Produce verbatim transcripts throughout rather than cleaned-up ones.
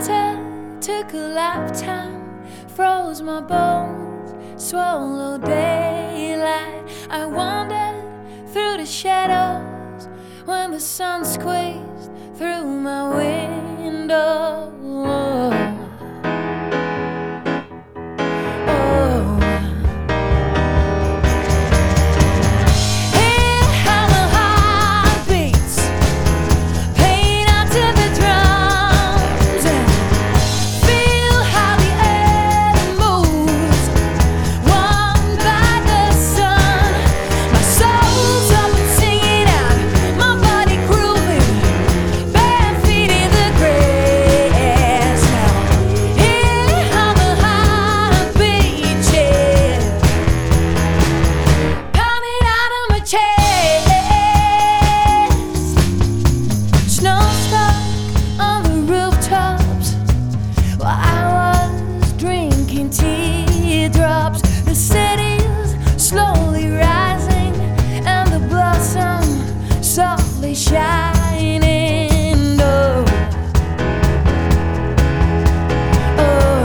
winter took a lifetime, froze my bones, swallowed daylight. I wandered through the shadows when the sun squeezed through my window. Teardrops, the city's slowly rising, and the blossom softly shining. Oh, oh.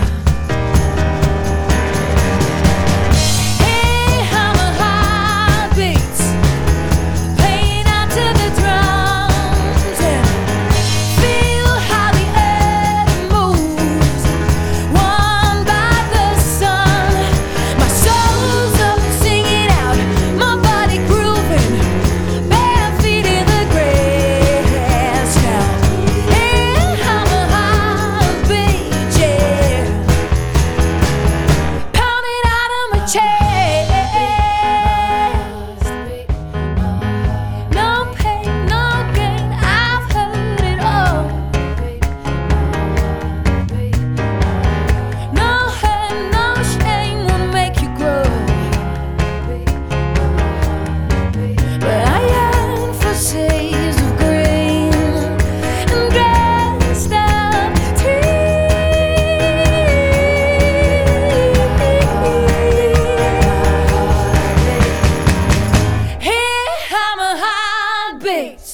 Hey, how my heart beats, playing out to the drums, and feel how the earth moves. One by beats.